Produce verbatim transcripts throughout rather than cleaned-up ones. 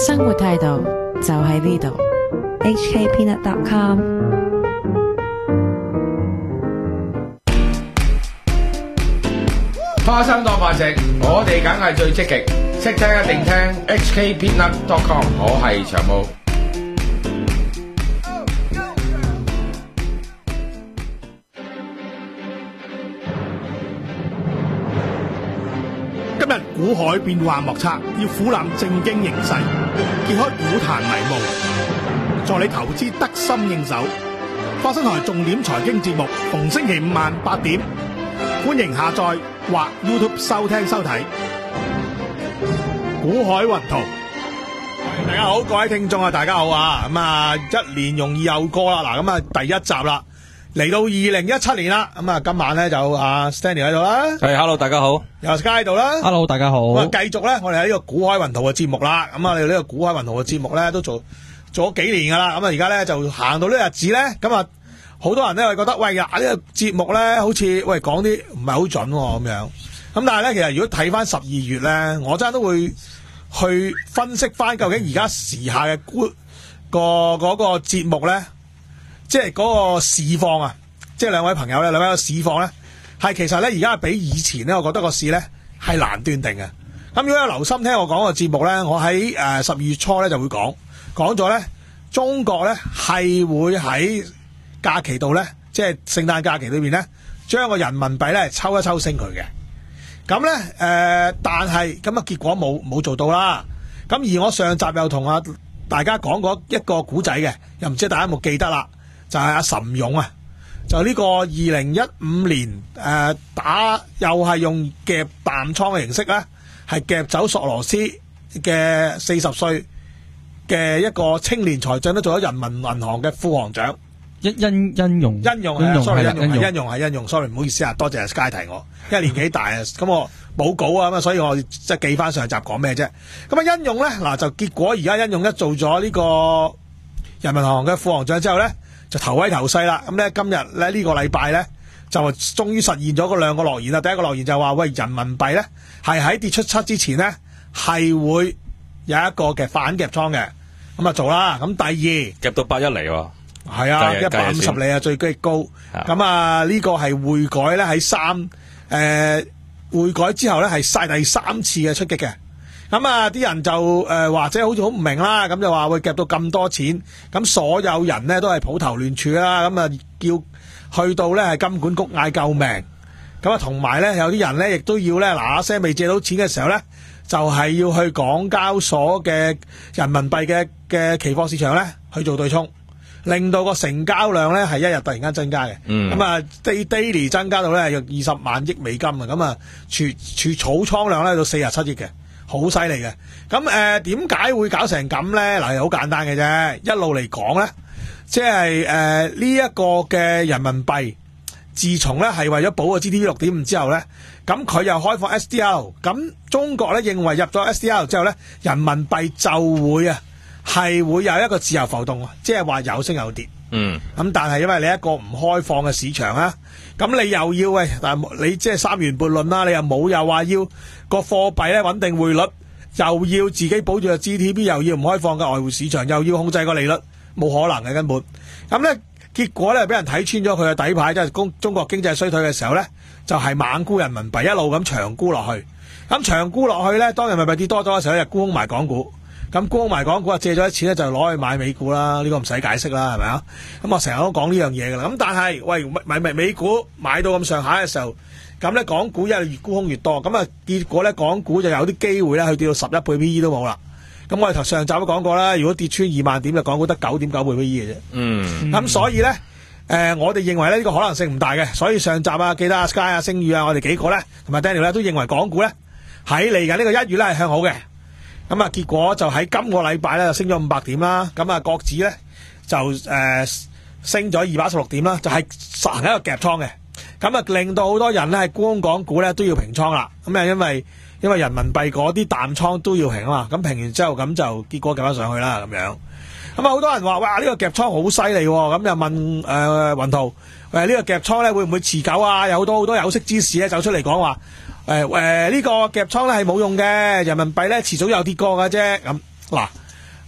生活態度就喺呢度。 H K Peanut dot com。 花生當飯食，我哋梗係最積極，識聽一定聽 H K Peanut dot com， 我係長毛。 今日股海變幻莫測，要俯瞰正經形勢，揭開股壇迷霧，助你投資得心應手。花生台重點財經節目，逢星期五晚八點，歡迎下載或 YouTube 收聽收睇。股海雲圖，大家好，各位聽眾啊，大家好啊！咁啊，一年容易又過啦，嗱，咁啊，第一集啦。嚟到二零一七年啦，咁啊今晚咧就阿 Stanley 喺度啦， 係 ，hello 大家好， 又 Sky 喺度啦 ，hello 大家好， 咁啊繼續咧，我哋喺呢個股海雲圖嘅節目啦，咁啊，我哋呢個股海雲圖嘅節目咧都做做咗幾年噶啦，咁啊而家咧就行到呢個日子咧，咁啊好多人咧會覺得喂呀呢個節目咧好似喂講啲唔係好準咁樣，咁但係咧其實如果睇翻十二月咧，我真係都會去分析翻究竟而家時下嘅股個嗰個節目咧，即係嗰個市況啊。即係兩位朋友咧，兩位個市況咧，係其實咧而家比以前咧，我覺得個市咧係難斷定嘅。咁如果有留心聽我講個節目咧，我喺誒十二月初咧就會講講咗咧，中國咧係會喺假期度咧，即係聖誕假期裏邊咧，將個人民幣咧抽一抽升佢嘅。咁咧誒，但係咁啊結果冇冇做到啦。咁而我上集又同啊大家講過一個古仔嘅，又唔知大家有冇記得啦，就係、是、阿岑勇啊。就呢個二零一五年誒、呃、打又係用夾淡倉嘅形式咧，係夾走索羅斯嘅四十歲嘅一個青年才俊，都做咗人民銀行嘅副行長。 殷殷殷用， 殷用係 sorry 殷用係殷用係殷用 sorry 唔好意思啊，多謝 Sky 提我，因為年紀大啊，咁我冇稿啊，咁啊，所以我即係記翻上集講咩啫。咁啊，殷用咧嗱就結果而家殷用一做咗呢個人民銀行嘅副行長之後咧，就頭威頭勢啦，咁咧今日咧呢個禮拜咧就終於實現咗嗰兩個諾言啦。第一個諾言就話喂，人民幣咧係喺跌出七之前咧係會有一個嘅反夾倉嘅，咁啊做啦。咁第二夾到八一厘喎， 係啊，一百五十厘啊最高。咁啊呢個係匯改咧喺三誒匯改之後咧係晒第三次嘅出擊嘅。咁啊啲人就誒、呃、或者好似好唔明啦，咁就話會夾到咁多錢，咁所有人咧都係抱頭亂竄啦，咁啊叫去到咧係金管局嗌救命，咁啊同埋咧有啲人咧亦都要咧嗱嗱聲未借到錢嘅時候咧，就係、是、要去港交所嘅人民幣嘅嘅期貨市場咧去做對沖，令到個成交量咧係一日突然間增加嘅，咁啊 daily 增加到咧有二十萬億美金啊，咁啊儲儲儲倉量咧到四十七億嘅。好犀利嘅，咁誒點解會搞成咁咧？嗱，好簡單嘅啫，一路嚟講咧，即係誒呢一個嘅人民幣，自從咧係為咗保個 G D P 六點五之後咧，咁佢又開放 S D R， 咁中國咧認為入咗 S D R 之後咧，人民幣就會啊係會有一個自由浮動，即係話有升有跌。嗯，咁但係因為你一個唔開放嘅市場啊，咁你又要喂，但係你即係三元悖論啦，你又冇又話要個貨幣咧穩定匯率，又要自己保住個 G D P， 又要唔開放嘅外匯市場，又要控制個利率，冇可能嘅根本。咁咧結果咧俾人睇穿咗佢嘅底牌，即係中中國經濟衰退嘅時候咧，就係猛沽人民幣，一路咁長沽落去。咁長沽落去咧，當人民幣跌多咗嘅時候咧，就沽空埋港股。咁沽埋港股啊，借咗啲錢咧就攞去買美股啦，呢、這個唔使解釋啦，係咪啊？咁我成日都講呢樣嘢噶啦。咁但係喂，買買美股買到咁上下嘅時候，咁咧港股一係越沽空越多，咁啊結果咧港股就有啲機會咧去跌到十一倍 P E 都冇啦。咁我哋頭上集都講過啦，如果跌穿二萬點嘅港股得九點九倍 P E 嘅啫。嗯。咁所以咧，誒、呃、我哋認為咧呢、這個可能性唔大嘅，所以上集啊記得啊 Sky 啊星宇啊，我哋幾個咧同埋 Daniel 咧都認為港股咧喺嚟緊呢個一月咧係向好嘅。咁啊，結果就喺今個禮拜咧就升咗五百點啦。咁啊，國指咧就誒、呃、升咗二百一十六點啦，就係、是、實行一個夾倉嘅。咁啊，令到好多人咧係沽空港股咧都要平倉啦。咁啊，因為因為人民幣嗰啲淡倉都要平啊嘛。咁平完之後，咁就結果夾翻上去啦。咁樣咁啊，好多人話哇，呢、這個夾倉好犀利喎。咁又問誒雲圖誒呢個夾倉咧會唔會持久啊？有好多好多有識之士咧走出嚟講話。誒誒，呢個夾倉咧係冇用嘅，人民幣咧遲早有跌過㗎啫。咁嗱，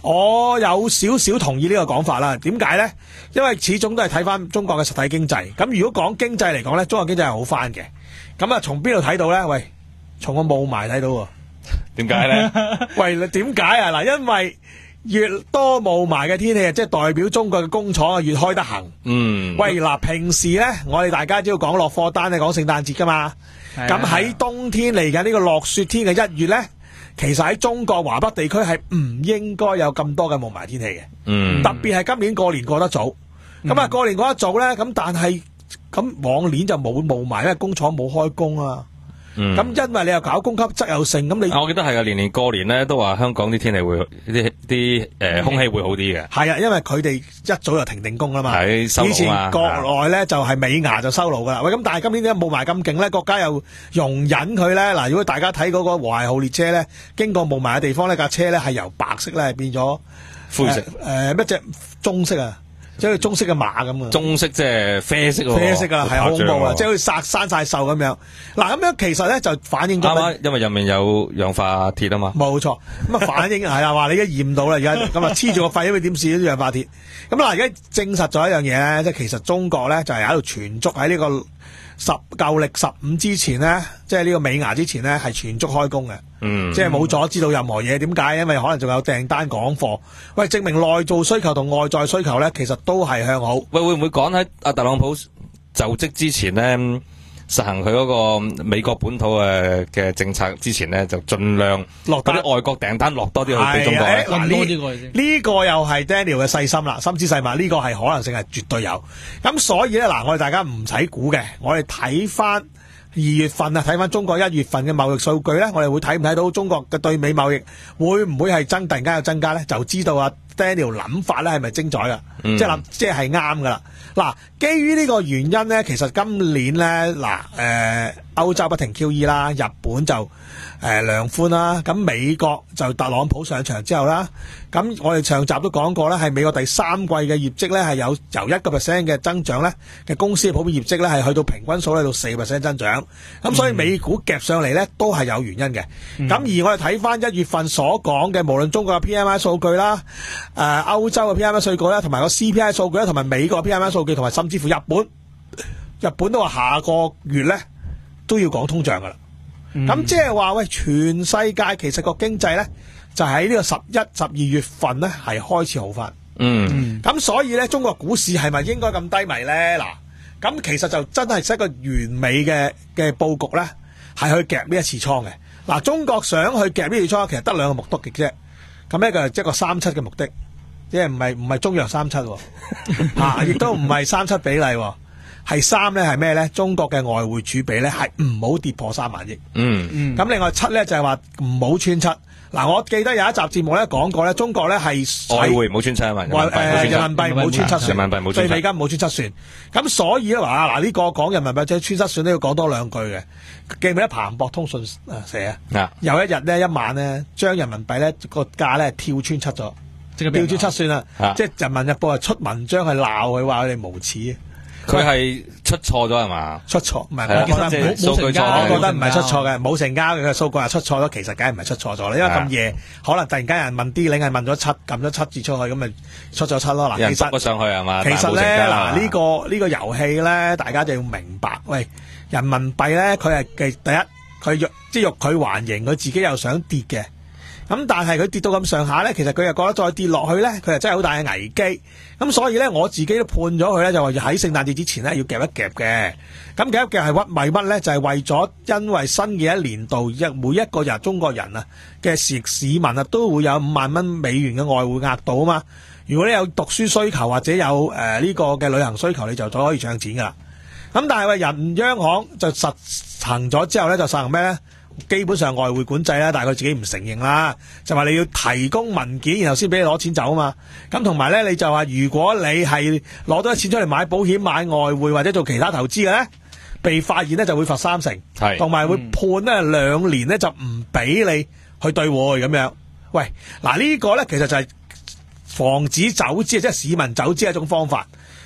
我有少少同意呢個講法啦。點解咧？因為始終都係睇翻中國嘅實體經濟。咁如果講經濟嚟講咧，中國經濟係好翻嘅。咁啊，從邊度睇到咧？喂，從個霧霾睇到喎。 點解咧？ 喂，你點解啊？嗱，因為越多霧霾嘅天氣，即係代表中國嘅工廠啊越開得行。 嗯。 喂，嗱，平時咧，我哋大家只要講落貨單，係講聖誕節噶嘛。咁喺冬天嚟緊呢個落雪天嘅一月咧，其實喺中國華北地區係唔應該有咁多嘅霧霾天氣嘅。 嗯。 特別係今年過年過得早。咁啊、嗯，過年過得早咧，咁但係咁往年就冇霧霾，因為工廠冇開工啊。 嗯， 咁因為你又搞供給側又盛，咁你我記得係啊，年年過年咧都話香港啲天氣會啲啲誒空氣會好啲嘅。係啊，因為佢哋一早就停定工啦嘛。 係收爐啊。 以前國內咧就係尾牙就收爐噶啦。喂，咁但係今年點解霧霾咁勁咧？國家又容忍佢咧。嗱，如果大家睇嗰個和諧號列車咧，經過霧霾嘅地方呢，架車咧係由白色咧變咗灰色， 誒乜隻棕色啊？即係棕色嘅馬咁啊！ 棕色即係啡色喎， 啡色啊，係好恐怖啊！即係好似殺生晒銹咁樣。嗱，咁樣其實咧就反映咗啱啱，因為入面有氧化鐵啊嘛。 冇錯，咁啊反映係啊，話你而家驗到啦，而家咁啊黐住個肺，因為點試啲氧化鐵？咁嗱，而家證實咗一樣嘢咧，即係其實中國咧就係喺度全足喺呢個十舊曆十五之前咧，即係呢個尾牙之前咧係全足開工嘅。嗯，即係冇阻止到任何嘢。點解？因為可能仲有訂單港貨。喂，證明內造需求同外在需求咧，其實都係向好。 喂，會唔會講喺阿特朗普就職之前咧，實行佢嗰個美國本土嘅嘅政策之前咧，就盡量落嗰啲外國訂單落多啲去俾中國咧？ 嗱，呢呢個又係 Daniel 嘅細心啦，心知細密。呢個係可能性係絕對有。咁所以咧，嗱，我哋大家唔使估嘅，我哋睇翻二月份啊，睇翻中國一月份嘅貿易數據咧，我哋會睇唔睇到中國嘅對美貿易會唔會係增突然間有增加咧？就知道啊 Daniel 諗法咧係咪精彩噶？嗯、即係諗，即係係啱噶啦。嗱，基於呢個原因咧，其實今年咧，嗱，誒，歐洲不停 Q E 啦，日本就誒、呃、量寬啦，咁美國就特朗普上場之後啦，咁我哋上集都講過啦，係美國第三季嘅業績咧係有由一個 percent 嘅增長咧嘅公司嘅普遍業績咧係去到平均數咧到四 percent 增長，咁、嗯、所以美股夾上嚟咧都係有原因嘅。咁、嗯、而我哋睇翻一月份所講嘅，無論中國嘅 P M I 數據啦，誒、呃、歐洲嘅 P M I 數據啦，同埋個 C P I 數據啦，同埋美國嘅 P M I 數據，同埋甚至乎日本，日本都話下個月咧都要講通脹噶啦。咁即係話喂，全世界其實個經濟咧就喺呢個十一、十二月份咧係開始好翻。嗯，咁所以咧，中國股市係咪應該咁低迷咧？嗱，咁其實就真係一個完美嘅嘅佈局咧，係去夾呢一次倉嘅。嗱，中國想去夾呢次倉，其實得兩個目的嘅啫。咁呢個係一個三七嘅目的，即係唔係唔係中藥三七，吓，亦都唔係三七比例。係三咧係咩咧？中國嘅外匯儲備咧係唔好跌破三萬億。嗯嗯。咁另外七咧就係話唔好穿七。嗱，我記得有一集節目咧講過咧，中國咧係外匯唔好穿七啊嘛。 外誒人民幣唔好穿七算。 人民幣唔好穿七。 對美金唔好穿七算。咁所以咧話嗱呢個講人民幣即係穿七算都要講多兩句嘅。記唔記得彭博通訊寫啊？有一日咧一晚咧將人民幣咧個價咧跳穿七咗，跳穿七算啦。即係人民日報係出文章係鬧佢話佢哋無恥。 佢係出錯咗係嘛？ 出錯唔係，我覺得冇冇成交，我覺得唔係出錯嘅，冇成交嘅數據係出錯咗，其實梗係唔係出錯咗啦。因為咁夜，可能突然間有人問啲領係問咗七，撳咗七字出去，咁咪出咗七咯。嗱，其實執上去係嘛？ 其實咧，嗱呢個呢個遊戲咧，大家就要明白，喂，人民幣咧，佢係嘅第一，佢欲即係欲佢還形，佢自己又想跌嘅。咁但係佢跌到咁上下咧，其實佢又覺得再跌落去咧，佢又真係好大嘅危機。咁所以咧，我自己都判咗佢咧，就話喺聖誕節之前咧要夾一夾嘅。咁夾一夾係屈為乜咧？就係、是、為咗因為新嘅一年度，一每一個人中國人啊嘅市市民啊都會有五萬蚊美元嘅外匯額度啊嘛。如果你有讀書需求或者有誒呢、呃這個嘅旅行需求，你就可以唱錢噶啦。咁但係喂，人央行就實行咗之後咧，就實行咩咧？基本上外匯管制啦，但係佢自己唔承認啦，就話你要提供文件，然後先俾你攞錢走啊嘛。咁同埋咧，你就話如果你係攞多啲錢出嚟買保險、買外匯或者做其他投資嘅咧，被發現咧就會罰三成，係同埋會判咧兩年咧就唔俾你去兌匯咁樣。喂，嗱、這個、呢個咧其實就係防止走資，即係市民走資一種方法。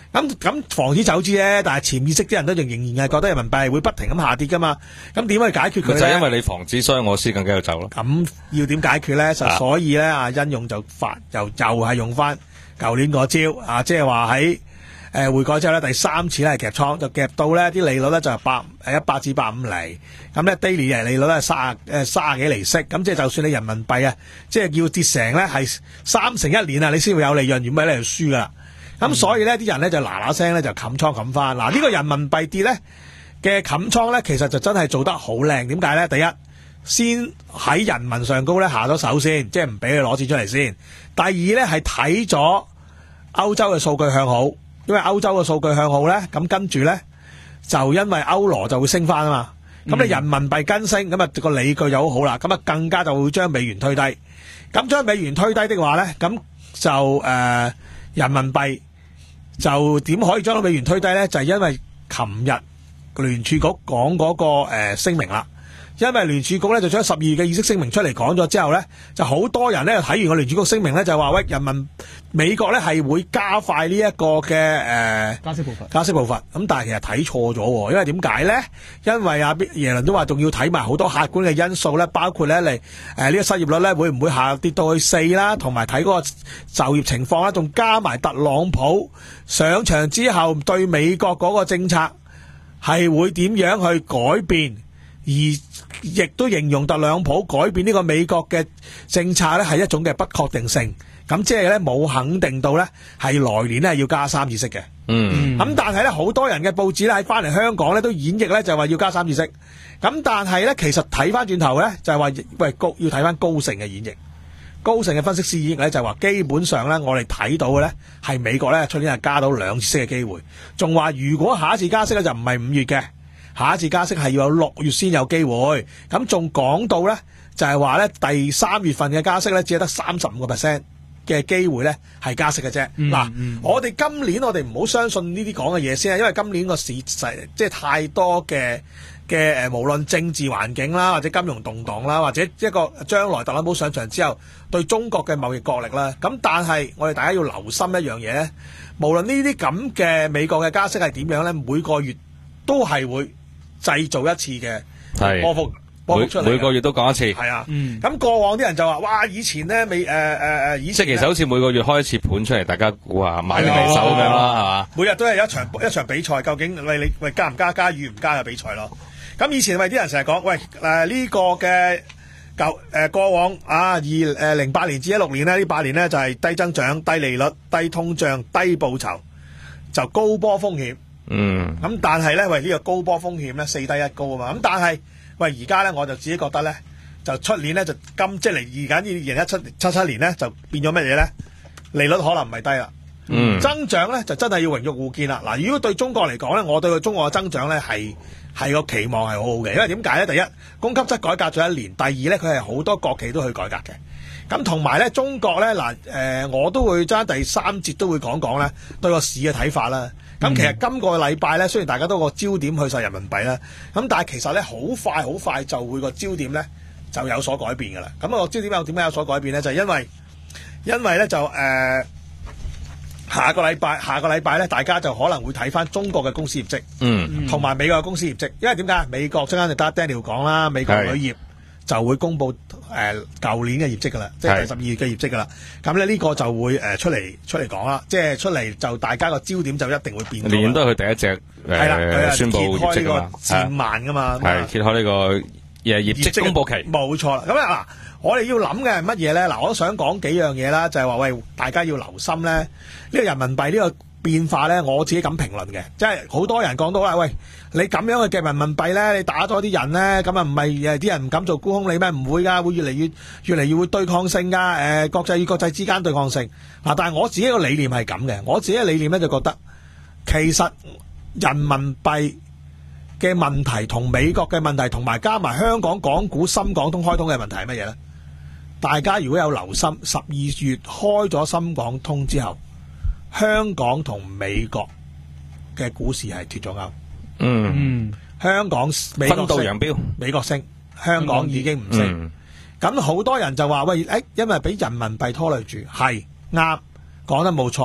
咁咁防止走資咧，但係潛意識啲人都仍仍然係覺得人民幣會不停咁下跌噶嘛。咁點去解決佢咧？ 就係因為你防止，所以我先更加要走咯。 咁要點解決咧？就所以咧，阿欣勇就發又又係用翻舊年嗰招啊，即係話喺誒匯改之後咧，第三次咧係夾倉，就夾到咧啲利率咧就係百誒一百至百五厘，咁咧 daily 嘅利率咧係卅誒卅幾厘息，咁即係就算你人民幣啊，即係要跌成咧係三成一年啊，你先會有利潤，如果唔係你就輸噶啦。咁、嗯、所以咧，啲人咧就嗱嗱聲咧就冚倉冚翻。嗱，呢個人民幣跌咧嘅冚倉咧，其實就真係做得好靚。點解咧？第一，先喺人民上高咧下咗手先，即係唔俾佢攞錢出嚟先。第二咧係睇咗歐洲嘅數據向好，因為歐洲嘅數據向好咧，咁跟住咧就因為歐羅就會升翻啊嘛。咁、嗯、你人民幣跟升，咁啊個理據就好好啦。咁啊更加就會將美元推低。咁將美元推低的話咧，咁就誒、呃、人民幣。就點可以將到美元推低咧？就係、是、因為琴日聯儲局講嗰、那個誒、呃、聲明啦。因為聯儲局咧就將十二月嘅議息聲明出嚟講咗之後咧，就好多人咧睇完個聯儲局聲明咧就話喂，人民美國咧係會加快呢一個嘅誒、呃、 加息步伐， 嗯、 加息步伐。咁但係其實睇錯咗，因為點解咧？因為阿耶倫都話仲要睇埋好多客觀嘅因素咧，包括咧嚟誒呢、呃這個失業率咧會唔會下跌到去四啦，同埋睇嗰個就業情況啦，仲加埋特朗普上場之後對美國嗰個政策係會點樣去改變。而亦都形容特朗普改變呢個美國嘅政策咧係一種嘅不確定性，咁即係咧冇肯定到咧係來年咧要加三次息嘅。嗯，咁但係咧好多人嘅報紙咧喺翻嚟香港咧都演繹咧就話要加三次息，咁但係咧其實睇翻轉頭咧就係話喂高要睇翻高盛嘅演繹，高盛嘅分析師演繹咧就係話基本上咧我哋睇到嘅咧係美國咧出年係加到兩次息嘅機會，仲話如果下一次加息咧就唔係五月嘅。下一次加息係要有六月先有機會，咁仲講到咧，就係話咧第三月份嘅加息咧，只係得三十五個 percent 嘅機會咧係加息嘅啫。嗱、嗯嗯，我哋今年我哋唔好相信呢啲講嘅嘢先，因為今年個市勢即係太多嘅嘅誒，無論政治環境啦，或者金融動盪啦，或者一個將來特朗普上場之後對中國嘅貿易角力啦，咁但係我哋大家要留心一樣嘢咧，無論呢啲咁嘅美國嘅加息係點樣咧，每個月都係會製造一次嘅波幅，波幅出嚟，每個月都講一次。係啊，咁、嗯、過往啲人就話：哇，以前咧未誒誒誒，以前即係其實好似每個月開一次盤出嚟，大家估下買定離手咁樣啦，係嘛？每日都係一場一場比賽，究竟喂你喂加唔加加與唔加嘅比賽咯？咁以前咪啲人成日講：喂誒呢、呃這個嘅舊誒過往啊二誒零八年至一六年咧呢八年咧就係、是、低增長、低利率、低通脹、低報酬，就高波風險。嗯，咁但係咧，喂呢、這個高波風險咧四低一高啊嘛，咁但係喂而家咧我就自己覺得咧，就出年咧就今即係嚟而家二零一七七七年咧就變咗乜嘢咧？利率可能唔係低啦，嗯，增長咧就真係要榮辱互見啦。嗱，如果對中國嚟講咧，我對個中國嘅增長咧係係個期望係好好嘅，因為點解咧？第一，供給側改革咗一年，第二咧佢係好多國企都去改革嘅。咁同埋咧，中國咧嗱，誒、呃、我都會將第三節都會講講咧對個市嘅睇法啦。咁其實今個禮拜咧，雖然大家都個焦點去晒人民幣啦，咁但係其實咧好快好快就會個焦點咧就有所改變㗎啦。咁個焦點又點解有所改變咧？就係、因為因為咧就誒、呃、下個禮拜下個禮拜咧，大家就可能會睇翻中國嘅公司業績，嗯，同埋美國嘅公司業績。因為點解？美國陣間就得 Daniel 講啦，美國鋁業就會公布誒舊、呃、年嘅業績㗎啦，即係第十二月嘅業績㗎啦。咁咧呢個就會誒、呃、出嚟出嚟講啦，即係出嚟就大家個焦點就一定會變。年年都係佢第一隻誒、呃、宣布業績㗎嘛，千萬㗎嘛，係揭開呢個誒業績公佈期。冇錯啦。咁啊嗱，我哋要諗嘅係乜嘢咧？嗱，我都想講幾樣嘢啦，就係、是、話喂，大家要留心咧，呢、這個人民幣呢個變化咧，我自己咁評論嘅，即係好多人講到啦，喂，你咁樣嘅人民幣咧，你打咗啲人咧，咁啊唔係誒啲人唔敢做沽空你咩？唔會噶，會越嚟越越嚟越會對抗性噶，誒、呃、國際與國際之間對抗性啊！但係我自己個理念係咁嘅，我自己嘅理念咧就覺得，其實人民幣嘅問題同美國嘅問題，同埋加埋香港港股深港通開通嘅問題係乜嘢咧？大家如果有留心，十二月開咗深港通之後，香港同美國嘅股市係脫咗鈎，嗯，香港美國分道揚鑣，美國升，香港已經唔升。咁好、嗯、多人就話喂，誒，因為俾人民幣拖累住，係啱，講得冇錯。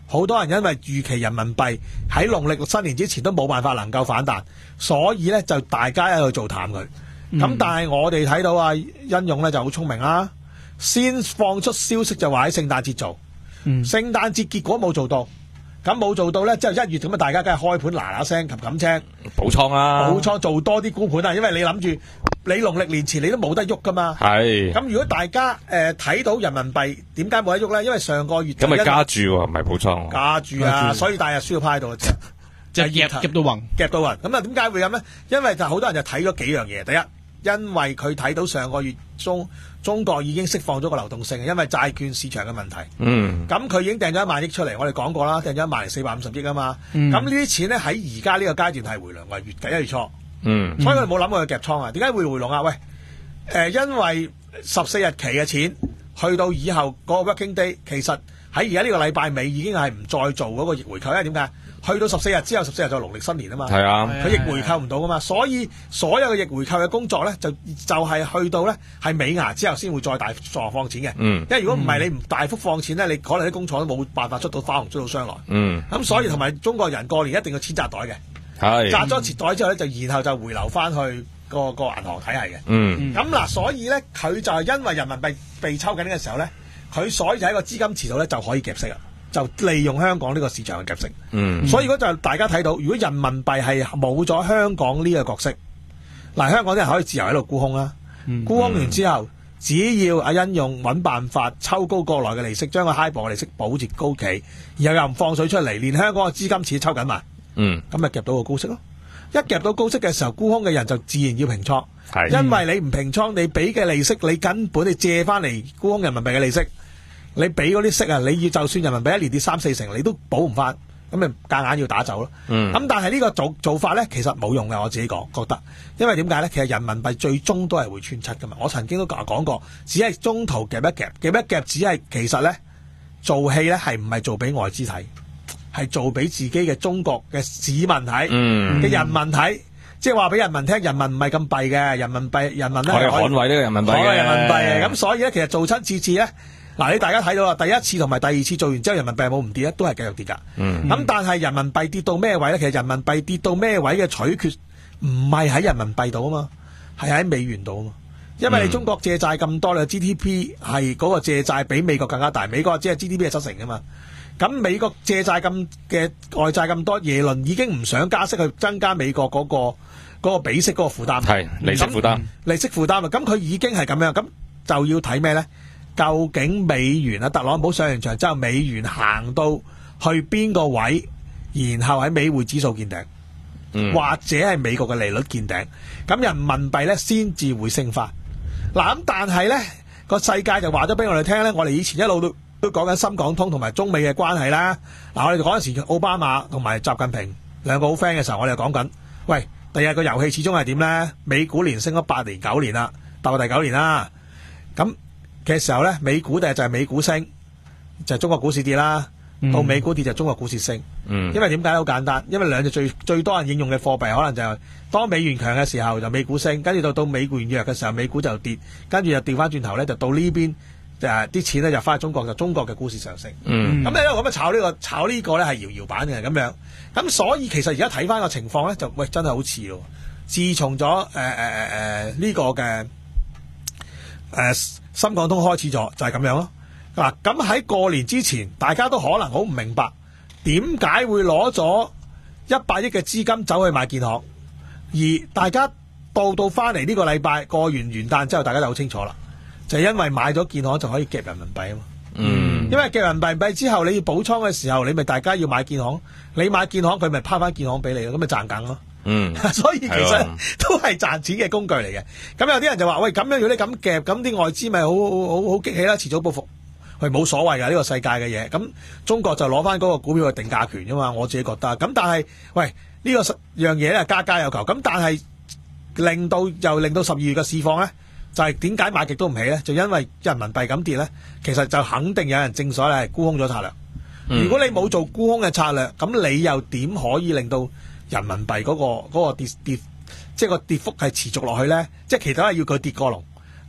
好多人因為預期人民幣喺農曆新年之前都冇辦法能夠反彈，所以咧就大家喺度做淡佢。咁、嗯、但係我哋睇到啊，殷勇咧就好聰明啦，先放出消息就話喺聖誕節做，嗯、聖誕節結果冇做到。咁冇做到咧，之後一月咁啊，大家梗係開盤嗱嗱聲，冚冚聲補倉啦， 補倉做多啲沽盤啊，因為你諗住你農曆年前你都冇得喐噶嘛。係。咁如果大家誒睇、呃、到人民幣點解冇得喐咧？因為上個月咁咪加注喎，唔係補倉。加注啊，所以大日輸到派到啫， 就係夾夾到暈， 夾到暈。咁啊，點解會咁咧？因為就好多人就睇咗幾樣嘢。第一，因為佢睇到上個月中中國已經釋放咗個流動性，因為債券市場嘅問題。嗯。咁佢已經掟咗一萬億出嚟，我哋講過啦，掟咗一萬零四百五十億啊嘛。咁呢啲錢咧喺而家呢個階段係回籠，為月計一月初。嗯。所以佢冇諗過去夾倉啊？點解會回籠啊？喂，誒、呃，因為十四日期嘅錢去到以後嗰個 working day，其實喺而家呢個禮拜尾已經係唔再做嗰個逆回購，因為點解？去到十四日之後，十四日就農曆新年啊嘛。係啊，佢逆回購唔到噶嘛，所以所有嘅逆回購嘅工作咧，就就係、是、去到咧係尾牙之後先會再大放放錢嘅。嗯，因為如果唔係你唔大幅放錢咧，你可能啲工廠都冇辦法出到花紅出到箱來。嗯，咁所以同埋中國人過年一定要錢紮袋嘅。係紮咗錢袋之後咧，就然後就回流翻去個個銀行體系嘅。嗯，咁嗱，所以咧佢就係因為人民幣被抽緊嘅時候咧，佢所以就喺個資金池度咧就可以夾息啦。就利用香港呢個市場嘅夾息，嗯，所以如果就大家睇到，如果人民幣係冇咗香港呢個角色，嗱，香港啲人可以自由喺度沽空啦，嗯、沽空完之後，只要阿殷勇揾辦法抽高國內嘅利息，將個 HIBOR 嘅利息保持高企，然後又唔放水出嚟，連香港嘅資金池抽緊埋，嗯，咁咪夾到個高息咯。一夾到高息嘅時候，沽空嘅人就自然要平倉，係，因為你唔平倉，你俾嘅利息，你根本你借翻嚟沽空人民幣嘅利息。你俾嗰啲息啊，你要就算人民幣一年跌三四成，你都補唔翻，咁咪夾硬要打走咯。嗯，咁但係呢個做做法咧，其實冇用嘅，我自己講覺得，因為點解咧？其實人民幣最終都係會穿七噶嘛。我曾經都講過，只係中途夾一夾，夾一夾，只係其實咧做戲咧係唔係做俾外資睇，係做俾自己嘅中國嘅市民睇，嗯嘅人民睇，即係話俾人民聽，人民唔係咁弊嘅，人民幣人民咧可以捍衛呢個人民幣嘅， 人民幣嘅。咁所以咧，其實做親次次咧。嗱，你大家睇到啦，第一次同埋第二次做完之後，人民幣有冇唔跌咧？都係繼續跌㗎。咁、嗯、但係人民幣跌到咩位咧？其實人民幣跌到咩位嘅取決唔係喺人民幣度啊嘛，係喺美元度啊嘛。因為你中國借債咁多，你 G D P 係嗰個借債比美國更加大，美國只係 G D P 係七成㗎嘛。咁美國借債咁嘅外債咁多，耶倫已經唔想加息去增加美國嗰、嗰個嗰、嗰個比息嗰個負擔， 係利息負擔， 利息負擔啊！咁佢已經係咁樣，咁就要睇咩咧？究竟美元啊，特朗普上完場之後，美元行到去邊個位，然後喺美匯指數見頂，嗯、或者係美國嘅利率見頂，咁人民幣咧先至會升翻。嗱，咁但係咧個世界就話咗俾我哋聽咧，我哋以前一路都都講緊深港通同埋中美嘅關係啦。嗱，我哋嗰陣時奧巴馬同埋習近平兩個好 friend 嘅時候，我哋就講緊，喂，第日個遊戲始終係點咧？美股連升咗八年九年啦，踏入第九年啦，咁。嘅時候咧，美股第日就係美股升，就係、是、中國股市跌啦。嗯、到美股跌就中國股市升。嗯、因為點解好簡單？因為兩隻最最多人應用嘅貨幣，可能就係當美元強嘅時候就美股升，跟住到到美元弱嘅時候美股就跌，跟住就調翻轉頭咧，就到呢邊誒啲錢咧就翻去中國，就中國嘅股市上升。咁、嗯、你喺度咁樣炒呢、這個炒呢個咧係搖搖板嘅咁樣。咁所以其實而家睇翻個情況咧，就喂真係好似咯。自從咗誒誒誒誒呢個嘅誒。呃深港通開始咗就係、是、咁樣咯。嗱，咁喺過年之前，大家都可能好唔明白點解會攞咗一百億嘅資金走去買建行，而大家到到翻嚟呢個禮拜過完元旦之後，大家就好清楚啦，就係、是、因為買咗建行就可以夾人民幣啊嘛。嗯，因為夾人民幣之後，你要補倉嘅時候，你咪大家要買建行，你買建行佢咪拋翻建行俾你咯，咁咪賺緊咯。嗯，所以其實都係賺錢嘅工具嚟嘅。咁有啲人就話：喂，咁樣如果你咁夾，咁啲外資咪好好好好激氣啦，遲早報復。喂，冇所謂㗎，呢、呢個世界嘅嘢。咁中國就攞翻嗰個股票嘅定價權啫嘛。我自己覺得。咁但係，喂，呢、呢個樣嘢咧，家家有求。咁但係令到又令到十二月嘅市況咧，就係點解買極都唔起咧？就因為人民幣咁跌咧，其實就肯定有人正所謂係沽空咗策略。嗯、如果你冇做沽空嘅策略，咁你又點可以令到人民幣嗰、嗰個嗰個跌跌，即係個跌幅係持續落去咧？即係其他係要佢跌過龍，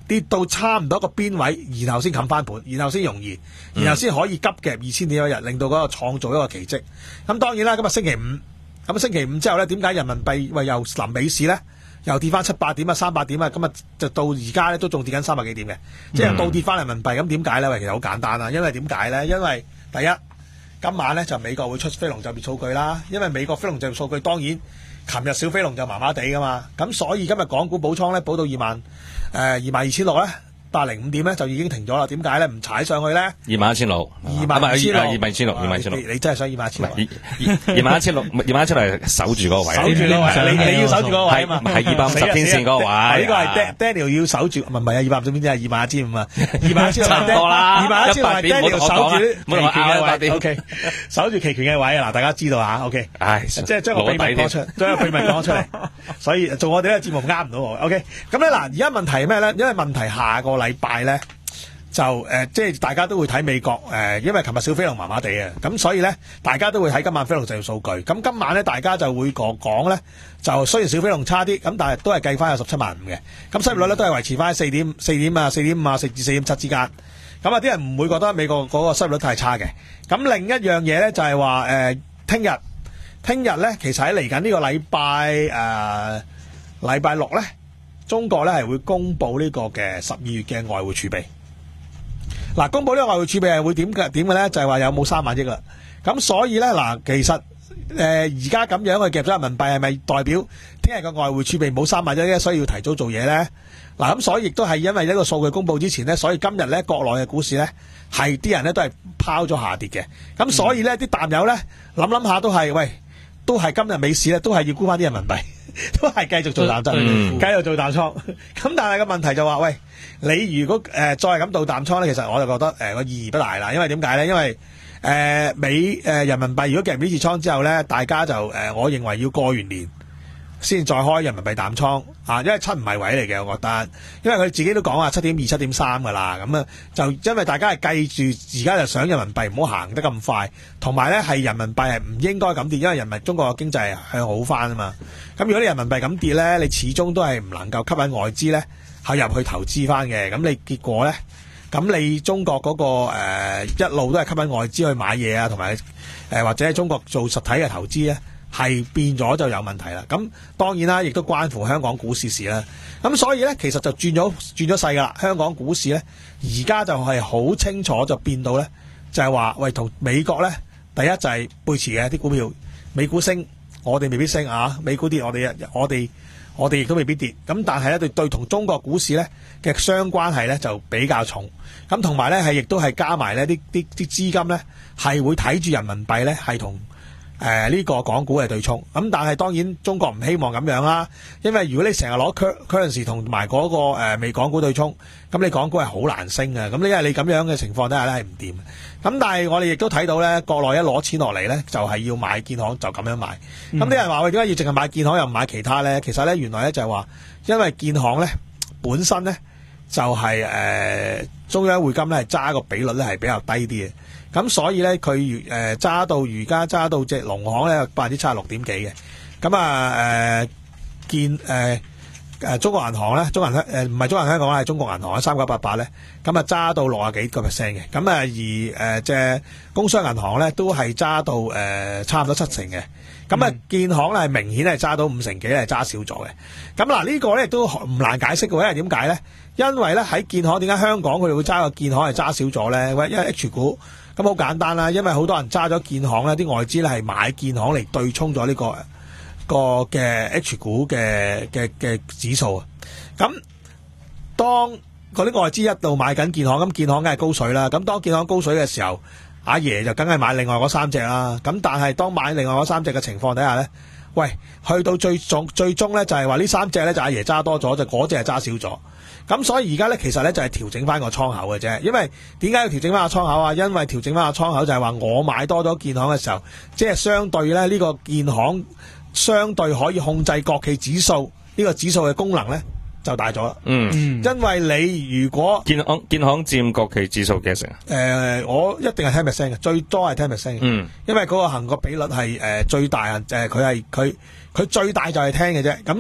跌到差唔多一個邊位，然後先冚翻盤，然後先容易，然後先可以急夾二千點一日，令到嗰個創造一個奇蹟。咁當然啦，今日星期五，咁星期五之後咧，點解人民幣喂又臨尾市咧？又跌翻七八點啊，三百點啊，今日就到而家咧都仲跌緊三百幾點嘅，即係倒跌翻人民幣。咁點解咧？喂，其實好簡單啦，因為點解咧？因為第一，今晚咧就美國會出非農就業數據啦，因為美國非農就業數據當然，琴日小非農就麻麻地噶嘛，咁所以今日港股補倉咧補到二萬誒二萬二千六咧。八零五點咧就已經停咗啦，點解咧？唔踩上去咧？ 二萬一千六， 二萬二千六， 二萬一千六，二萬一千六。 你真係想二萬一千六？ 二萬一千六，二萬一千六係守住嗰個位。 守住嗰個位，你你要守住嗰個位啊嘛。 係二百五十天線嗰個位。 呢個係 Daniel 要守住，唔係唔係啊？二百五十天線係二萬一千五啊，二萬一千六。差唔多啦。二萬一千六係 Daniel 守住期權嘅位。O K， 守住期權嘅位啊！嗱，大家知道吓。O K， 唉，即係將個秘密講出，將個秘密講出嚟。所以做我哋呢個節目啱唔到我。O K， 咁咧嗱，而家問題係咩咧？因為問題下個禮拜咧。就誒、呃，即係大家都會睇美國誒、呃，因為琴日小非農麻麻地啊，咁所以咧，大家都會睇今晚非農就業數據。咁今晚咧，大家就會講講咧，就雖然小非農差啲，咁但係都係計翻有十七萬五嘅。咁失業率咧都係維持翻四點四點啊，四點五啊，四至四點七之間。咁啊，啲人唔會覺得美國嗰個失業率太差嘅。咁另一樣嘢咧就係話誒，聽日聽日咧，其實喺嚟緊呢個禮拜誒禮拜六咧，中國咧係會公布呢個嘅十二月嘅外匯儲備。嗱，公布呢個外匯儲備係會點嘅點嘅咧？就係話有冇三萬億啦。咁所以咧，嗱，其實誒而家咁樣去夾咗人民幣，係咪代表聽日個外匯儲備冇三萬億咧？所以要提早做嘢咧？嗱，咁所以亦都係因為呢個數據公布之前咧，所以今日咧國內嘅股市咧係啲人咧都係拋咗下跌嘅。咁所以咧啲淡友咧諗諗下都係喂，都係今日美市咧都係要沽翻啲人民幣，都係繼續做淡倉，繼續做淡倉。咁但係個問題就話喂。你如果誒、呃、再係咁到淡倉咧，其實我就覺得誒個、呃、意義不大啦。因為點解咧？因為誒、呃、美誒、呃、人民幣如果夾呢次倉之後咧，大家就誒、呃、我認為要過完年先再開人民幣淡倉啊，因為七唔係位嚟嘅，我覺得。因為佢自己都講話七點二、七點三噶啦，咁啊就因為大家係計住而家就想人民幣唔好行得咁快，同埋咧係人民幣係唔應該咁跌，因為人民中國嘅經濟係向好翻啊嘛。咁如果你人民幣咁跌咧，你始終都係唔能夠吸引外資咧。係入去投資翻嘅，咁你結果咧，咁你中國嗰、那個誒、呃、一路都係吸引外資去買嘢啊，同埋誒或者喺中國做實體嘅投資咧，係變咗就有問題啦。咁當然啦，亦都關乎香港股市事啦。咁所以咧，其實就轉咗轉咗勢噶啦。香港股市咧，而家就係好清楚就變到咧，就係、是、話喂，同美國咧，第一就係背馳嘅啲股票，美股升，我哋未必升啊；美股跌，我哋我哋。我哋亦都未必跌，咁但係咧對對同中國股市咧嘅相關係咧就比較重，咁同埋咧係亦都係加埋咧啲啲啲資金咧係會睇住人民幣咧係同誒呢個港股嘅對沖，咁但係當然中國唔希望咁樣啦，因為如果你成日攞 currency 同埋嗰個誒美港股對沖，咁你港股係好難升嘅，咁因為你咁樣嘅情況底下咧係唔掂。咁但係我哋亦都睇到咧，國內一攞錢落嚟咧，就係要買建行，就咁樣買。咁啲、嗯、人話喂，點解要淨係買建行又唔買其他咧？其實咧，原來咧就係話，因為建行咧本身咧就係、是、誒、呃、中央匯金咧係揸個比率咧係比較低啲嘅。咁所以咧佢誒揸到而家揸到隻農行咧百分之七十六點幾嘅。咁啊誒建誒。呃誒、呃、中國銀行咧，中銀香誒唔係中銀香港係中國銀行啊，三九八八咧，咁啊揸到六啊幾個 percent 嘅，咁啊而誒即係工商銀行咧都係揸到誒、呃、差唔多七成嘅，咁啊、嗯、建行咧係明顯係揸到五成幾，係揸少咗嘅。咁嗱呢個咧亦都唔難解釋嘅，因為點解咧？因為咧喺建行點解香港佢哋會揸個建行係揸少咗咧？因為 H 股咁好簡單啦，因為好多人揸咗建行咧，啲外資咧係買建行嚟對沖咗呢個。個嘅 H 股嘅嘅嘅指數啊，咁當嗰啲外資一度買緊建行，咁建行梗係高水啦。咁當建行高水嘅時候，阿爺就梗係買另外嗰三隻啦。咁但係當買另外嗰三隻嘅情況底下咧，喂，去到最終最終咧就係話呢三隻咧就阿爺揸多咗，就嗰隻係揸少咗。咁所以而家咧其實咧就係調整翻個倉口嘅啫。因為點解要調整翻個倉口啊？因為調整翻個倉口就係話我買多咗建行嘅時候，即係相對咧呢個建行。相對可以控制國企指數呢、這個指數嘅功能咧就大咗啦。嗯，因為你如果建行建行佔國企指數幾成啊？ 誒、呃，我一定係ten percent嘅，最多係ten percent 嘅。嗯，因為嗰個行個比率係誒、呃、最大啊，誒佢係佢佢最大就係ten嘅啫。咁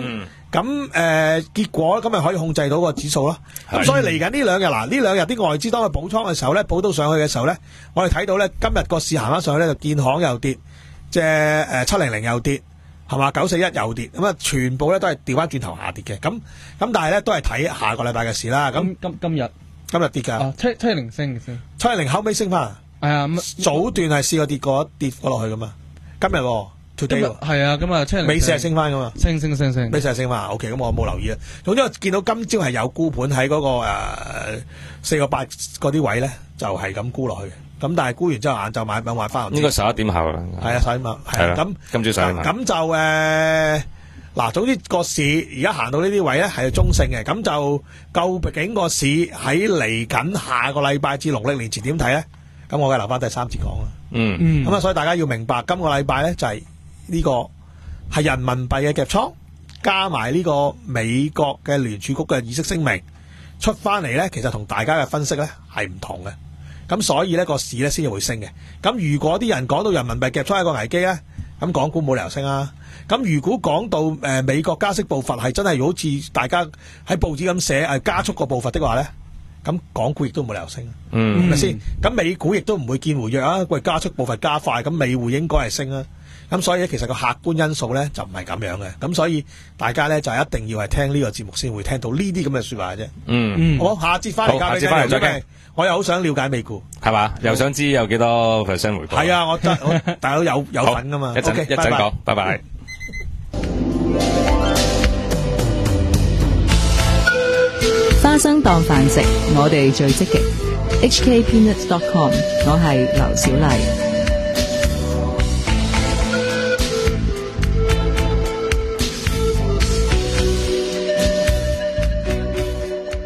咁誒、呃、結果咁咪可以控制到個指數咯。咁所以嚟緊呢兩日嗱，呢兩日啲外資當佢補倉嘅時候咧，補到上去嘅時候咧，我哋睇到咧今日個市行翻上去咧，就建行又跌，即係誒七零零又跌，係嘛九四一又跌，咁啊全部咧都係調翻轉頭下跌嘅。咁咁但係咧都係睇下個禮拜嘅事啦。咁今今日今日跌㗎、啊， 七七零升嘅升， 七零零後尾升翻。係啊，早段係試過跌過跌過落去㗎嘛。今日、哦。Today 係啊，咁啊，七零美市係升翻噶嘛？ 升升升升， 美市係升翻。OK，咁我冇留意啊。總之我見到今朝係有沽盤喺嗰個誒四個八嗰啲位咧，就係咁沽落去。咁但係沽完之後晏晝買買翻。應該十一點後啦。 係啊，十一點後係啊。咁今朝十一點後。 咁就誒嗱，總之個市而家行到呢啲位咧係中性嘅。咁就究竟個市喺嚟緊下個禮拜至農曆年前點睇咧？咁我嘅留翻第三節講啦。 嗯嗯。咁啊，所以大家要明白，今個禮拜咧就係、是。呢、這個係人民幣嘅夾倉，加埋呢個美國嘅聯儲局嘅議息聲明出翻嚟呢，其實同大家嘅分析呢係唔同嘅。咁所以呢個市呢先至會升嘅。咁如果啲人講到人民幣夾倉係一個危機呢，咁港股冇理由升啊。咁如果講到誒、呃、美國加息步伐係真係好似大家喺報紙咁寫誒加速個步伐的話呢，咁港股亦都冇理由升，係咪先？咁美股亦都唔會見回弱啊。喂，加速步伐加快，咁美匯應該係升啊。咁所以咧，其實個客觀因素咧就唔係咁樣嘅，咁所以大家咧就一定要係聽呢個節目先會聽到呢啲咁嘅說話嘅啫。嗯，好，下節翻嚟交俾你，翻嚟再傾。我又好想了解美股， 係嘛？又想知有幾多 percent 回報？ 係啊，我真我大佬有有份噶嘛。 一陣 okay, 一陣講，拜拜。 花生當飯食，我哋最積極。H K Peanut dot com， 我係劉小麗。